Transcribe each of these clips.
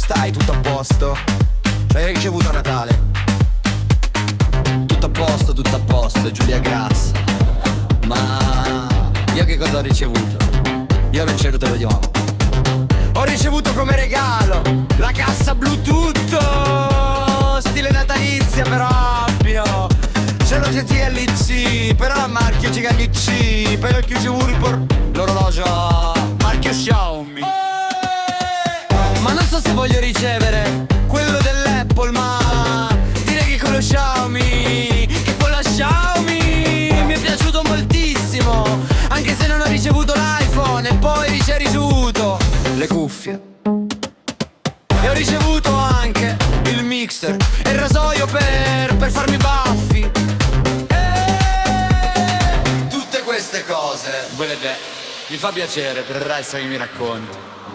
stai? Tutto a posto? Cioè hai ricevuto a Natale? Tutto a posto, Giulia Grassa. Ma io che cosa ho ricevuto? Io nel cielo te lo diamo. Ho ricevuto come regalo la cassa Bluetooth, stile natalizia però abbino. C'è lo GTLC, però a marchio GC. Poi ho ricevuto l'orologio marchio Xiaomi. Ma non so se voglio ricevere quello dell'Apple, ma direi che con lo Xiaomi, che con la Xiaomi mi è piaciuto moltissimo. Anche se non ho ricevuto l'iPhone e poi ci hai ricevuto le cuffie. E ho ricevuto anche il mixer e il rasoio per farmi i baffi. Tutte queste cose, mi fa piacere per il resto che mi racconti.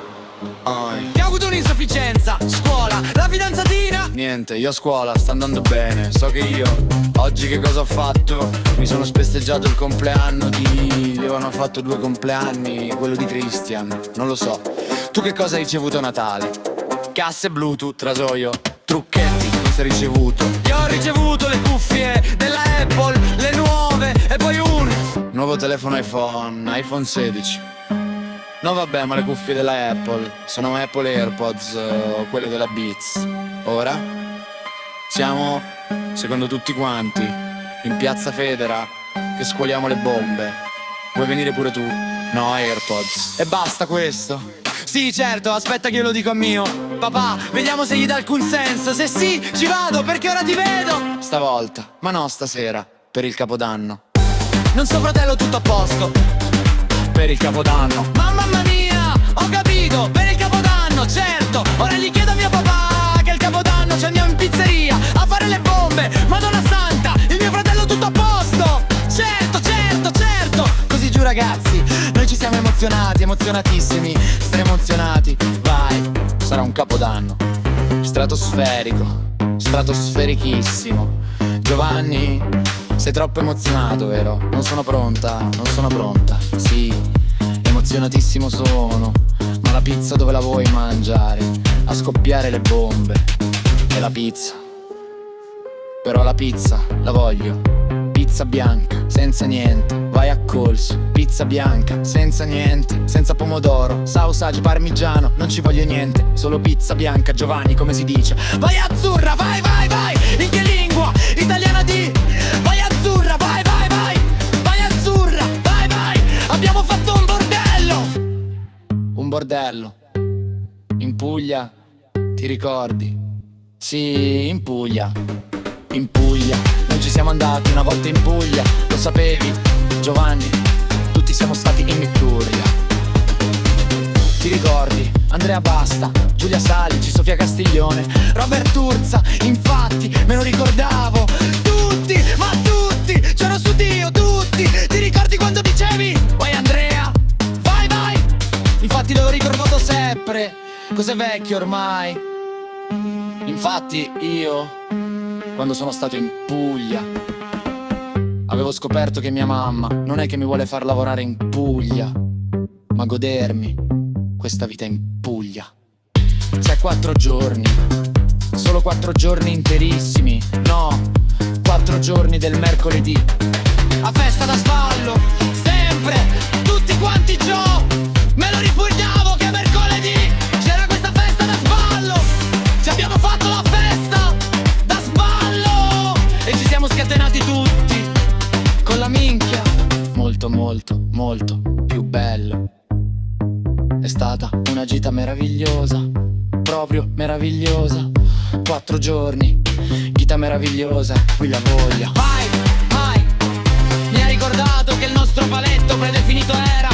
Che ho avuto un'insufficienza, scuola, la fidanzatina. Niente, io a scuola sta andando bene. So che io, oggi che cosa ho fatto? Mi sono festeggiato il compleanno di... Avevano fatto 2 compleanni, quello di Christian, non lo so. Tu che cosa hai ricevuto a Natale? Casse Bluetooth, rasoio, trucchetti, cosa hai ricevuto? Io ho ricevuto le cuffie della Apple, le nuove, e poi un nuovo telefono iPhone 16. No vabbè, ma le cuffie della Apple sono Apple AirPods o quelle della Beats. Ora siamo, secondo tutti quanti, in piazza Federa che scuoliamo le bombe. Vuoi venire pure tu? No, AirPods. E basta questo? Sì, certo, aspetta che io lo dico a mio papà, vediamo se gli dà alcun senso. Se sì, ci vado perché ora ti vedo stavolta, ma no stasera, per il Capodanno. Non so fratello, tutto a posto per il Capodanno. Mamma mia, ho capito, per il Capodanno, certo. Ora gli chiedo a mio papà che il Capodanno ci andiamo in pizzeria a fare le bombe. Madonna santa, il mio fratello tutto a posto. Certo, certo, certo. Così giù ragazzi, noi ci siamo emozionatissimi, emozionati. Vai, sarà un Capodanno stratosferico, stratosferichissimo. Giovanni, sei troppo emozionato, vero? Non sono pronta. Sì, emozionatissimo sono. Ma la pizza dove la vuoi mangiare? A scoppiare le bombe. E la pizza, però la pizza la voglio pizza bianca, senza niente, vai a colso. Pizza bianca, senza niente, senza pomodoro, sausage, parmigiano, non ci voglio niente. Solo pizza bianca, Giovanni, come si dice? Vai azzurra, vai, vai, vai. In che lingua? Italiana di... Vai azzurra, vai, vai, vai. Vai azzurra, vai, vai. Abbiamo fatto un bordello. Un bordello. In Puglia, ti ricordi? Sì, in Puglia. In Puglia, noi ci siamo andati una volta in Puglia. Lo sapevi, Giovanni? Tutti siamo stati in Liguria. Ti ricordi? Andrea Basta, Giulia Salici, Sofia Castiglione, Robert Urza, infatti me lo ricordavo. Tutti, ma tutti, c'ero su Dio, tutti. Ti ricordi quando dicevi? Vai Andrea, vai, vai. Infatti l'ho ricordato sempre, cos'è vecchio ormai. Infatti io, quando sono stato in Puglia, avevo scoperto che mia mamma non è che mi vuole far lavorare in Puglia, ma godermi questa vita in Puglia. C'è 4 giorni, solo 4 giorni interissimi, no, 4 giorni del mercoledì. A festa da sballo, sempre, tutti quanti giù. Me lo ripugnavo che mercoledì c'era questa festa da sballo. Ci abbiamo fatto la festa da sballo e ci siamo scatenati tutti con la minchia. Molto, molto, molto più bello. È stata una gita meravigliosa, proprio meravigliosa. 4 giorni, gita meravigliosa, qui la voglia. Vai, vai, mi ha ricordato che il nostro paletto predefinito era